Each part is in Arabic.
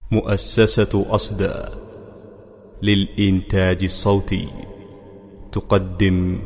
مؤسسة أصدى للإنتاج الصوتي تقدم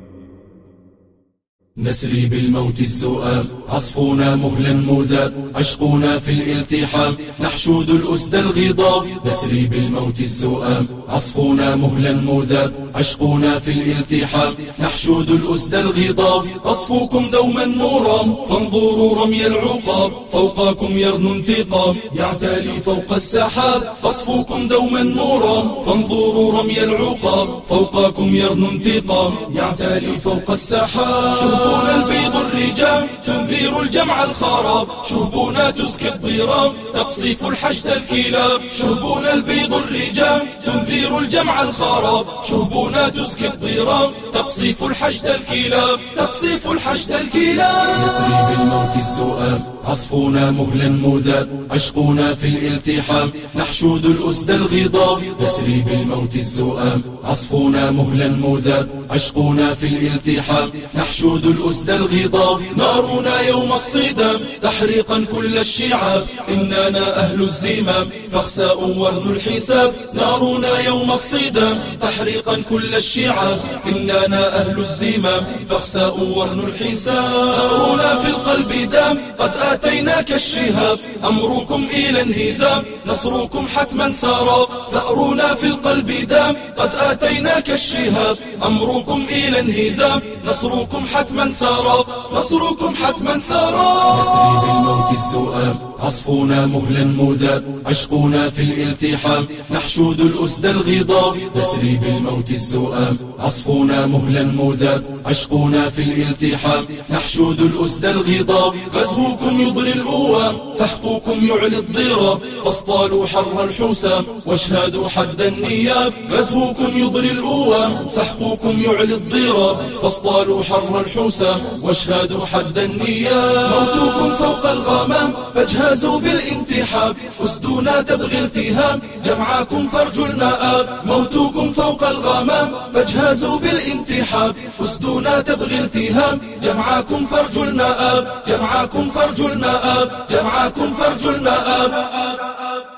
نسري بالموت الذؤاب، عصفنا مهلا مذاب، عشقنا في الالتحام، نحشود الأسد الغضاب. نسري بالموت الذؤاب، عصفنا مهلا مذاب، عشقنا في الالتحام، نحشود الأسد الغضاب. قصفكم دوما مرام، فانظروا رمي العقاب، فوقكم يرنو انتقام، يعتلي فوق السحاب. قصفكم دوما مرام، فانظروا رمي العقاب، فوقكم يرنو انتقام، يعتلي فوق السحاب. شهبنا البيض الرجام، تنذير الجمع الخراب، شهبنا تزكي الضرام، تقصف الحشد الكلاب. شهبنا البيض الرجام، تنذير الجمع الخراب، شهبنا تزكي الضرام، تقصف الحشد الكلاب، تقصف الحشد الكلاب. نسري بالموت الذؤاب، عصفنا مهلا مذاب، عشقنا في الالتحام، نحشود الأسد الغضاب. نسري بالموت الذؤاب، عصفنا مهلا مذاب، عشقنا في الالتحام، نحشود الأسد الغضاب. نارنا يوم الصدام، تحريقا كل الشعاب، إننا أهل الزمام، فاخسأوا ورنوا الحساب. نارنا يوم الصدام، تحريقا كل الشعاب، إننا أهل الزمام، فاخسأوا ورنوا الحساب. ثأرنا في القلب دام، قد آتيناك الشهاب، أمركم إلى انهزام، نصركم حتما سراب. ثأرنا في القلب دام، قد آتيناك الشهاب، أمركم إلى انهزام، نصركم حتما سراب، نصركم حتما سراب. نسري بالموت الذؤاب، عصفنا مهلا مذاب، عشقنا في الالتحام، نحشود الأسد الغضاب. نسري بالموت الذؤاب، عصفنا مهلا مذاب، عشقنا في الالتحام، نحشود الأسد الغضاب. غزوكم يضري الأوام، سحقكم يعلي الضراب، فاصطالوا حر الحسام، واشهدوا حد النياب. غزوكم يضري الأوام، سحقكم يعلي الضراب، فاصطالوا حر الحسام، واشهدوا حد النياب. موتكم فوق الغمام، فاجهزوا بالانتحاب، أسدنا تبغي التهام، جمعكم فرج المآب. موتكم فوق الغمام، فاجهزوا بالانتحاب، أسدنا تبغي التهام، جمعكم فرج المآب، جمعكم فرج المآب، جمعكم فرج المآب.